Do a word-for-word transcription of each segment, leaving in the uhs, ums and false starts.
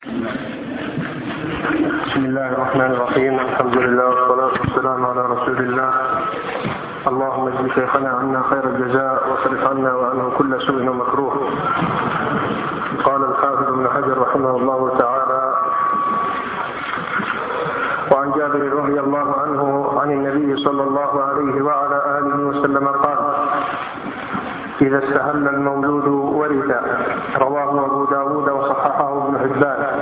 بسم الله الرحمن الرحيم. الحمد لله والصلاة والسلام على رسول الله. اللهم اجزي شيخنا عنا خير الجزاء واصرف عنا وعنه كل سوء ومكروه. قال الحافظ ابن حجر رحمه الله تعالى: وعن جابر رضي الله عنه عن النبي صلى الله عليه وعلى آله وسلم قال: إذا استهل المولود ورث. رواه أبو داود وصححه ابن حبان.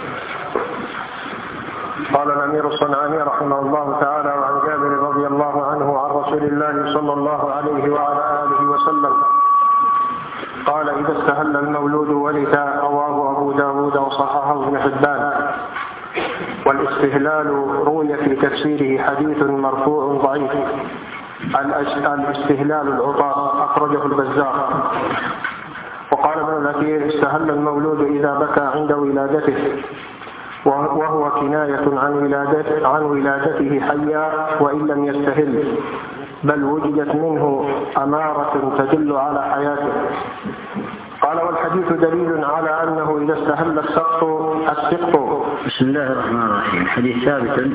قال الأمير الصنعاني رحمه الله تعالى: وعن جابر رضي الله عنه عن رسول الله صلى الله عليه وعلى آله وسلم قال: إذا استهل المولود ورث. رواه أبو داود وصححه ابن حبان. والاستهلال روي في تفسيره حديث مرفوع ضعيف: الاستهلال العطاء، أخرجه البزار. وقال ابن الأثير: استهل المولود إذا بكى عند ولادته، وهو كناية عن ولادته, عن ولادته حيا وإن لم يستهل، بل وجدت منه أمارة تدل على حياته. قال: والحديث دليل على أنه إذا استهل السقط السقط. بسم الله الرحمن الرحيم. حديث ثابت،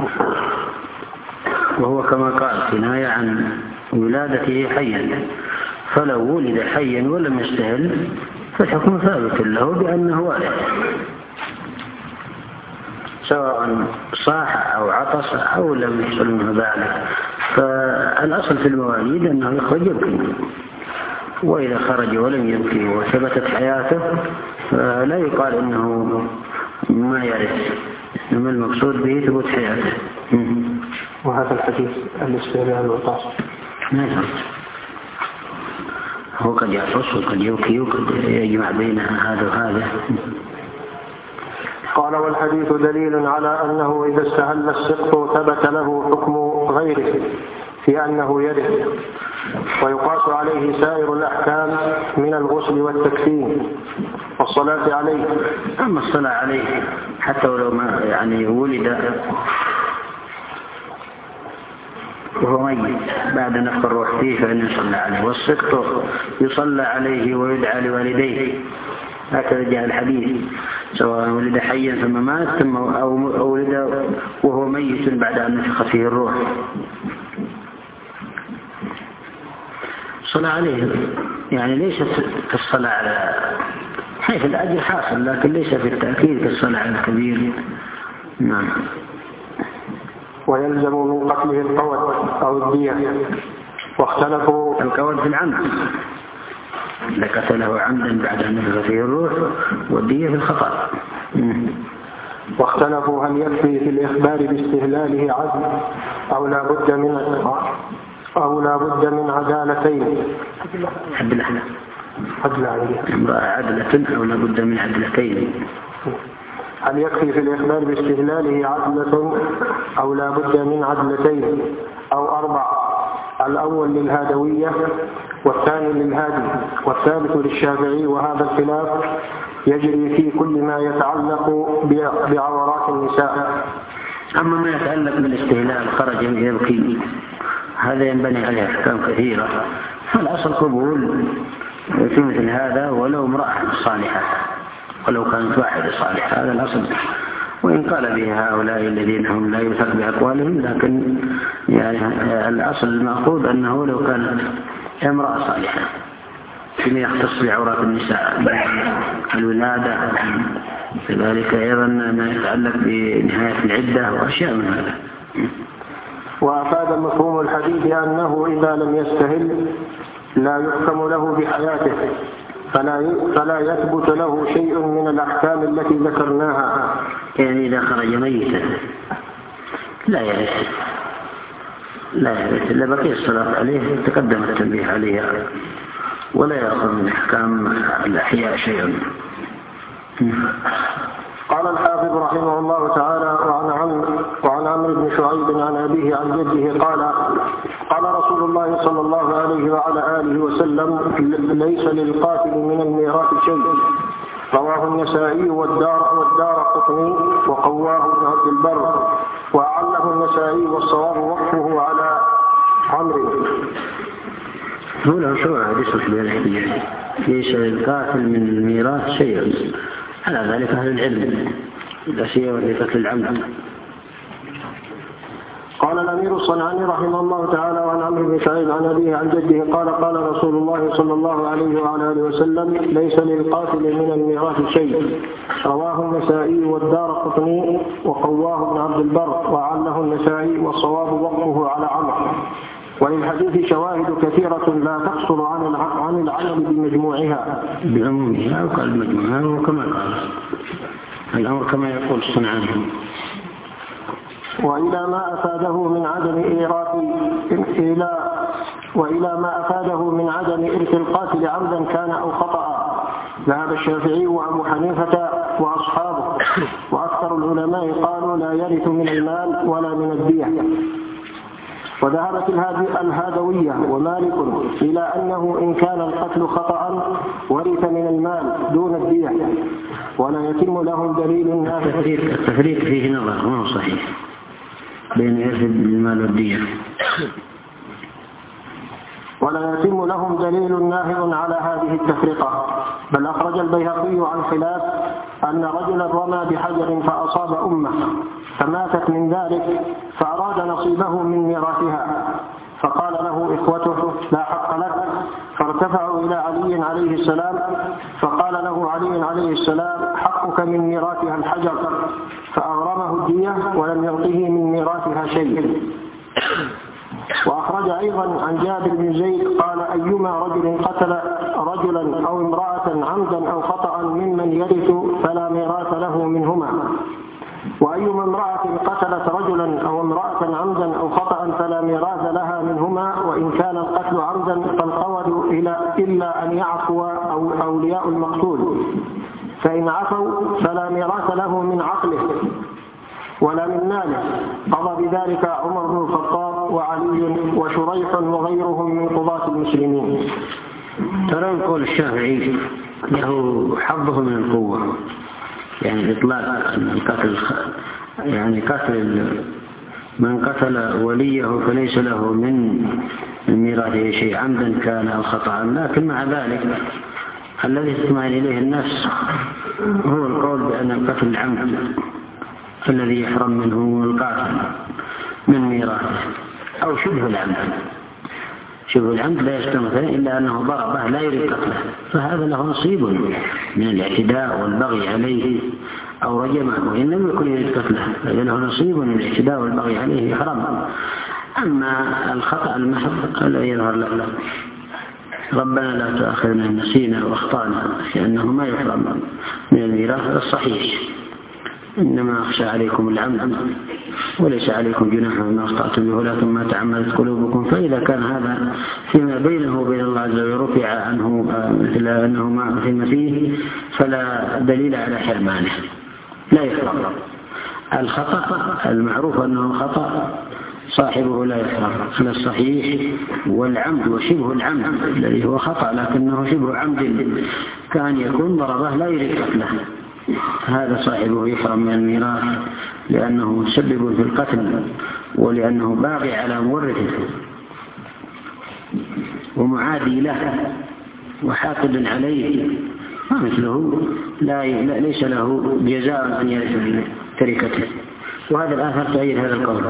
وهو كما قال كناية عن ولادته حيا، فلو ولد حيا ولم يستهل فالحكم ثابت له بأنه والد، سواء صاح أو عطس أو لم يحصل منه ذلك. فالأصل في المواليد أنه يخرج يبكي، وإذا خرج ولم يبكي وثبتت حياته فلا يقال إنه ما يرث، إنما المقصود به ثبوت حياته. وهذا الحديث الاستهلال العطاس ما يفرق، هو قد يعطس وقد يبكي وقد يجمع بين هذا وهذا. قال: والحديث دليل على أنه إذا استهل السقط ثبت له حكم غيره في أنه يرث، ويقاس عليه سائر الأحكام من الغسل والتكفين والصلاة عليه. أما الصلاة عليه حتى ولو ما يعني ولد وهو ميت بعد نفخ الروح فيه فإنه يصلى عليه، والسقط يصلى عليه ويدعى لوالديه، هكذا جاء الحديث، سواء ولد حيا ثم مات ثم أو ولد وهو ميت بعد أن نفخ فيه الروح. الصلاة عليه يعني ليست كالصلاة على حيث الأجر حاصل، لكن ليس في التأكيد كالصلاة على الكبير. نعم. ويلزم من قتله القود أو الدية، واختلفوا. القود في العمد، لقتله عمدا بعد أن نفخ فيه الروح، والدية في الخطأ. واختلفوا هل يكفي في الإخبار باستهلاله عدل أو لا بد من أو لا بد من عدالتين. عدلة عدلة امرأة عدلة أو لا بد من عدلتين. هل يكفي في الإخبار باستهلاله عدلة أو لا بد من عدلتين أو أربع؟ الأول للهادوية، والثاني للهادي، والثالث للشافعي. وهذا الخلاف يجري في كل ما يتعلق بعورات النساء. أما ما يتعلق بالاستهلال خرج يبكي، هذا ينبني عليه أحكام كثيرة. فالأصل قبول في مثل هذا ولو امرأة صالحة، ولو كانت واحدة صالحة، هذا الأصل. وإن قال به هؤلاء الذين هم لا يثق بأقوالهم، لكن يعني الأصل المأخوذ أنه لو كانت امرأة صالحة، فيما يختص بعورات النساء الولادة، كذلك أيضا ما يتعلق بنهاية العدة وأشياء من هذا. وأفاد مفهوم الحديث أنه إذا لم يستهل لا يحكم له بحياته، فلا فلا يثبت له شيء من الأحكام التي ذكرناها. يعني إذا خرج ميتا لا يرث، لا يرث إلا بقي الصلاة عليه، تقدم التنبيه عليها، ولا يأخذ من أحكام الأحياء شيئا. قال الحافظ رحمه الله تعالى: وعن عمرو وعن عمرو بن شعيب عن أبيه عن جده قال: قال رسول الله صلى الله عليه وعلى آله وسلم: ليس للقاتل من الميراث شيء. رواه النسائي والدار والدار قطني وقواه ابن عبد البر، وأعله النسائي، والصواب وقفه على عمرو. هو له شروع حديث في الاحتياج: ليس للقاتل من الميراث شيء، على ذلك أهل العلم لا سيما في قتل العمد. قال الأمير الصنعاني رحمه الله تعالى وعن عمرو بن شعيب عن أبيه عن جده قال قال رسول الله صلى الله عليه وعلى آله وسلم ليس للقاتل من الميراث شيء. رواه النسائي والدارقطني وقواه بن عبد البر وعله النسائي والصواب وقفه على عمرو. وللحديث شواهد كثيرة لا تقصر عن عن العمل بمجموعها بعمومها وقال مجموعها وكما قال الأمر كما يقول الصنعاني. وإلى ما أفاده من عدم إيراث إلى وإلى ما أفاده من عدم إرث القاتل عمدا كان أو خطأ ذهب الشافعي وأبو حنيفة وأصحابه، وأكثر العلماء قالوا لا يرث من المال ولا من الدية. وذهبت الهادوية ومالك إلى أنه إن كان القتل خطأ ورث من المال دون الدية ولا يتم لهم دليل نافع. التفريق فيه نظر ما هو صحيح بين إرث المال والدية، ولا يتم لهم دليل ناهض على هذه التفرقة. بل أخرج البيهقي عن خلاف أن رجلا رمى بحجر فأصاب أمه فماتت من ذلك فأراد نصيبه من ميراثها، فقال له إخوته لا حق لك، فارتفعوا إلى علي عليه السلام فقال له علي عليه السلام حقك من ميراثها الحجر، فأغرمه الدية ولم يعطه من ميراثها شيء. وأخرج أيضا عن جابر بن زيد قال أيما رجل قتل رجلا أو امرأة عمدا أو خطأ ممن يرث فلا ميراث له منهما، وأيما امرأة قتلت رجلا أو امرأة عمدا أو خطأ فلا ميراث لها منهما، وإن كان القتل عمدا فالقول إلا أن يعفو أو أولياء المقتول، فإن عفوا فلا ميراث له من عقله ولا من ماله. قضى بذلك عمر بن الخطاب وعلي وشريح وغيرهم من قضاة المسلمين. ترى القول الشافعي له حظه من القوة، يعني إطلاق أن القتل يعني قتل من قتل وليه فليس له من ميراثه شيء عمدا كان أو خطأ. لكن مع ذلك الذي يستمعن إليه الناس هو القول بأن القتل العمد الذي يحرم منه القاتل من ميراثه أو شبه العمد. شبه العمد لا يستمثل إلا أنه ضربه لا يريد قتله، فهذا له نصيب من الاعتداء والبغي عليه أو رجمه وإن لم يكن يريد قتله، له نصيب من الاعتداء والبغي عليه يحرم. أما الخطأ المحض الذي يظهر له ربنا لا تؤاخذنا إن نسينا واخطأنا لأنه ما يحرم من الميراث الصحيح، إنما أخشى عليكم العمد وليس عليكم جناح ما أخطأتم به ولكن ما تعمدت قلوبكم. فإذا كان هذا فيما بينه وبين الله عز وجل رفع عنه مثل أنه ما أثم فيه فلا دليل على حرمانه، لا يحرم. الخطأ المعروف أنه خطأ صاحبه لا يحرم على الصحيح، والعمد وشبه العمد الذي هو خطأ لكنه شبه عمد كان يكون ضربه لا يريد قتله، هذا صاحبه يحرم من الميراث لأنه مسبب في القتل ولأنه باغي على مورثه ومعادي له وحاقد عليه، ما مثله لا ليس له جزاء أن يرث من تركته. وهذا الآثر تؤيد هذا القول.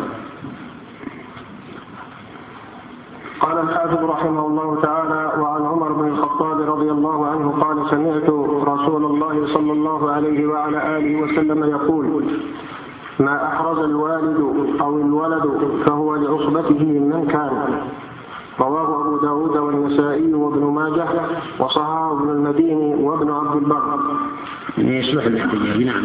قال الحافظ رحمه الله تعالى وعن عمر بن الخطاب رضي الله عنه قال سمعت رسول الله صلى الله عليه وعلى آله وسلم يقول ما أحرز الوالد أو الولد فهو لعصبته من كان. رواه أبو داود والنسائي وابن ماجه وصححه ابن المديني وابن عبد البر. يصلح الاحتجاج. نعم.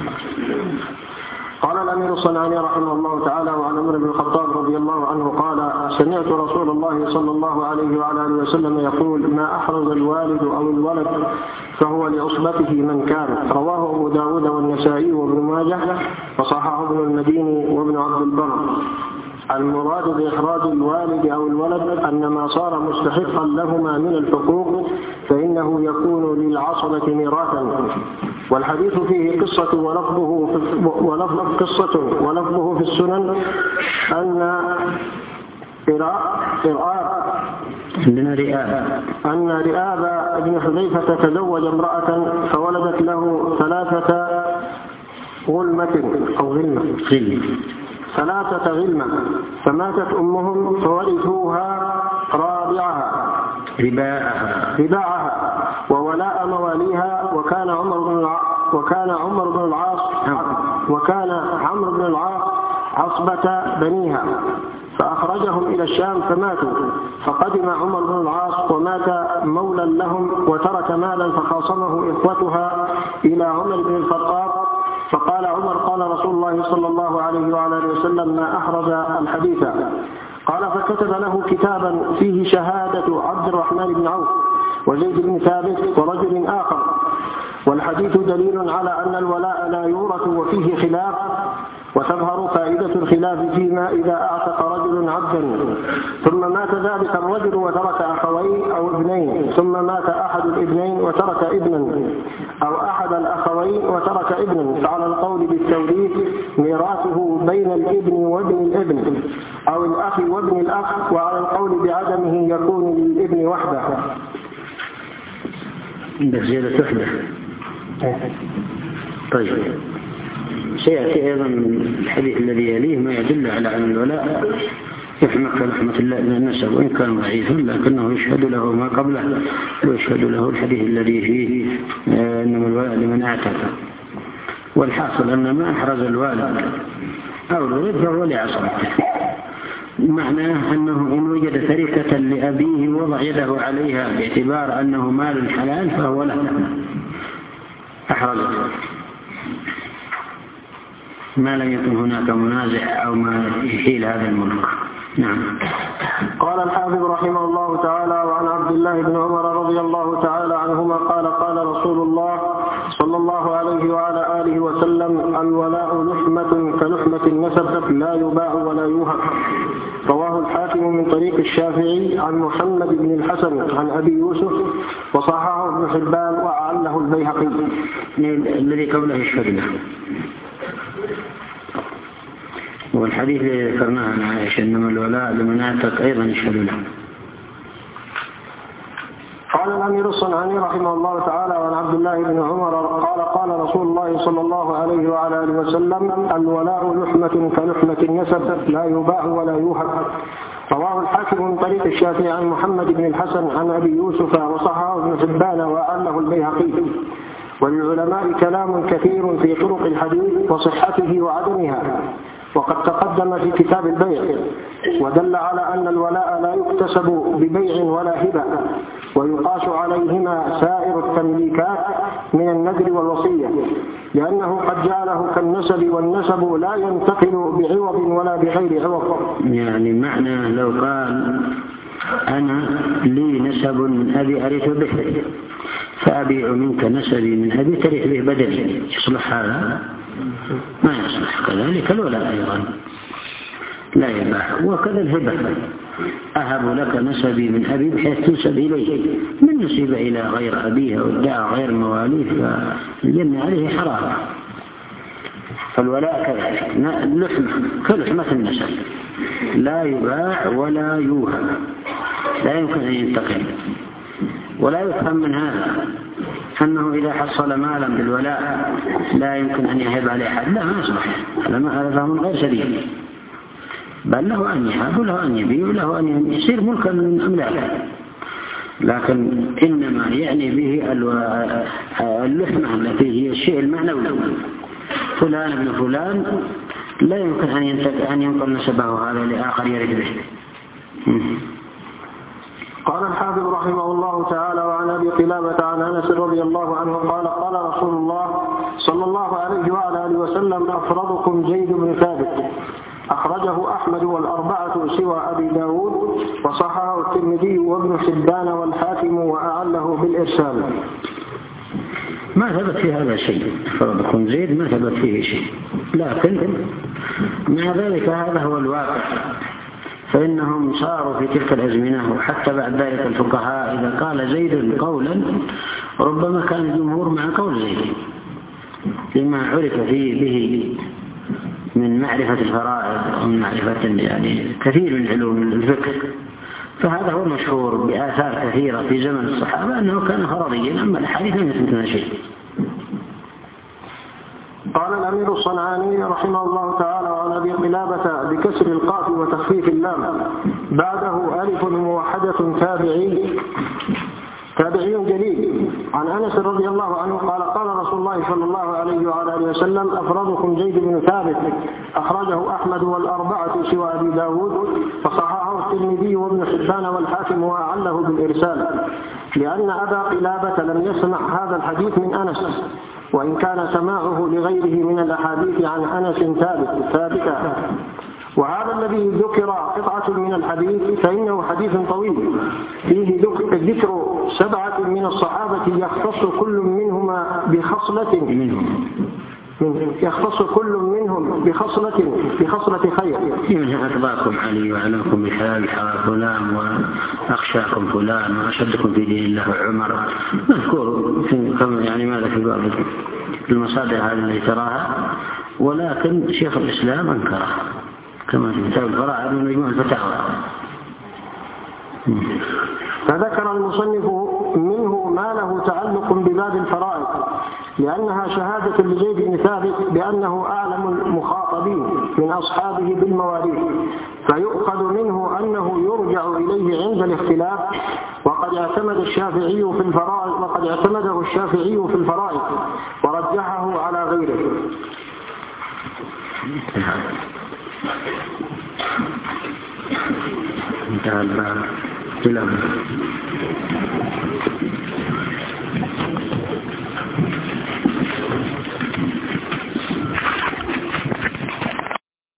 قال الأمير الصنعاني رحمه الله تعالى وعن عمر بن الخطاب رضي الله عنه قال سمعت رسول الله صلى الله عليه وعلى آله وسلم يقول ما أحرز الوالد أو الولد فهو لعصبته من كان. رواه أبو داود والنسائي وابن ماجه وصححه ابن المديني وابن عبد البر. المراد بإحراز الوالد أو الولد أن ما صار مستحقا لهما من الحقوق فإنه يكون للعصبة ميراثا. والحديث فيه قصة ولفظه في ولفظ قصة ولفظه في السنن أن إرآر عندنا رئاب أن رئاب ابن حذيفة تزوج امرأة فولدت له ثلاثة غلمة أو غلمة ثلاثة غلمة فماتت أمهم فورثوها رابعها رباعها رباعها وولاء مواليها وكان عمر بن العاص وكان عمر بن العاص وكان عمرو بن العاص عصبة بنيها فأخرجهم إلى الشام فماتوا فقدم عمر بن العاص ومات مولا لهم وترك مالا فخاصمه إخوتها إلى عمر بن الخطاب فقال عمر قال رسول الله صلى الله عليه وعلى اله وسلم ما أحرز الحديث قال فكتب له كتابا فيه شهادة عبد الرحمن بن عوف وزيد بن ثابت ورجل آخر والحديث دليل على أن الولاء لا يورث وفيه خلاف وتظهر فائدة الخلاف فيما إذا أعتق رجل عبدا ثم مات ذلك الرجل وترك أخوين أو ابنين ثم مات أحد الابنين وترك ابنا أو أحد الأخوين وترك ابنا فعلى القول بالتوريث ميراثه بين الابن وابن الابن أو الأخ وابن الأخ وعلى القول بعدمه يكون للابن وحده. عندك زيادة وحده. طيب سيأتي أيضا الحديث الذي يليه ما يدل على أن الولاء يحمق رحمة الله من النسب وإن كان ضعيفا لكنه يشهد له ما قبله ويشهد له الحديث الذي فيه إنما الولاء لمن أعتق. والحاصل أن ما أحرز الوالد أو الولد فهو لعصبته معناه أنه إن وجد تركة لأبيه وضع يده عليها باعتبار أنه مال حلال فهو له أحرزه ما لم يكن هناك منازع أو ما يحيل هذا الملك. نعم. قال الحافظ رحمه الله تعالى وعن عبد الله بن عمر رضي الله تعالى عنهما قال قال رسول الله صلى الله عليه وعلى آله وسلم الولاء لحمة كلحمة النسب لا يباع ولا يوهب. رواه الحاكم من طريق الشافعي عن محمد بن الحسن عن أبي يوسف وصححه ابن حبان وأعله البيهقي. الذي قبله يشهد له والحديث الذي ذكرناه عن عائشة إنما الولاء لمن أعتق أيضا يشهد له. قال الأمير الصنعاني رحمه الله تعالى وعن عبد الله بن عمر قال قال رسول الله صلى الله عليه وعلى آله وسلم الولاء لحمة كلحمة النسب لا يباع ولا يوهب. رواه الحاكم من طريق الشافعي عن محمد بن الحسن عن أبي يوسف وصححه ابن حبان وأعله البيهقي. وللعلماء كلام كثير في طرق الحديث وصحته وعدمها وقد تقدم في كتاب البيع ودل على أن الولاء لا يكتسب ببيع ولا هبة ويقاس عليهما سائر التمليكات من النذر والوصية لأنه قد جعله كالنسب والنسب لا ينتقل بعوض ولا بغير عوض. يعني معنى لو قال أنا لي نسب من أبي أرث به فأبيع منك نسبي من أبي ترث به بدلي يصلح هذا؟ ما يصلح. كذلك الولاء أيضا لا يباح. وكذا الهبة أهب لك نسبي من أبي بحيث تنسب إليه من نسب إلى غير أبيه وادعى غير مواليه فالجنة عليه حرام. فالولاء كذلك لحمة كلحمة النسب لا يباع ولا يوهب لا يمكن أن ينتقل. ولا يفهم من هذا أنه إذا حصل مالا بالولاء لا يمكن أن يهب عليه أحد. لا ما يصلح. هذا فهم غير سليم بل له أن يهب وله أن يبيع وله أن يصير ملكا من أملاكه. لكن إنما يعني به اللحمة التي هي الشيء المعنوي فلان ابن فلان لا يمكن أن ينقل نسبه هذا لآخر يرث به. قال الحافظ رحمه الله تعالى وعن أبي قلابة عن أنس رضي الله عنه قال قال رسول الله صلى الله عليه وعلى آله وسلم أفرضكم زيد بن ثابت. أخرجه أحمد والأربعة سوى أبي داود وصححه الترمذي وابن حبان والحاكم وأعله بالإرسال. ما ثبت في هذا شيء. أفرضكم زيد ما ثبت فيه شيء لكن مع ذلك هذا هو الواقع فإنهم صاروا في تلك الأزمنة وحتى بعد ذلك الفقهاء إذا قال زيد قولا ربما كان الجمهور مع قول زيد لما عرف فيه به من معرفة الفرائض ومن معرفة يعني كثير من علوم الفقه فهذا هو المشهور بآثار كثيرة في زمن الصحابة أنه كان فرضيا، أما الحديث لم يثبت منه شيء. قال الأمير الصنعاني رحمه الله تعالى عن أبي قلابة بكسر القاف وتخفيف اللام بعده ألف موحدة تابعي تابعي جليل عن أنس رضي الله عنه قال قال رسول الله صلى الله عليه وعلى آله وسلم أفرادكم زيد بن ثابت أخرجه أحمد والأربعة سوى أبي داود فصححه الترمذي وابن حبان والحاكم وأعله بالإرسال لأن أبا قلابة لم يسمع هذا الحديث من أنس، وإن كان سماعه لغيره من الأحاديث عن أنس ثابت ثابتة. وهذا الذي ذكر قطعة من الحديث فإنه حديث طويل فيه ذكر سبعة من الصحابة يختص كل منهما بخصلة منهم يختص كل منهم بخصلة بخصلة خير. منها أتباكم علي وعلمكم بحلال فلان وأخشاكم فلان وأشدكم في دين الله عمر، مذكور يعني ماذا في بعض المصادر هذه اللي تراها، ولكن شيخ الإسلام أنكره كما في كتاب الفرائض من مجموع الفتاوى. فذكر المصنف منه ما له تعلق بباب الفرائض لأنها شهادة لزيد بن ثابت بأنه أعلم المخاطبين من أصحابه بالمواريث، فيؤخذ منه أنه يرجع إليه عند الاختلاف، وقد اعتمد الشافعي في الفرائض وقد اعتمده الشافعي في الفرائض ورجحه على غيره. انتهى الباب.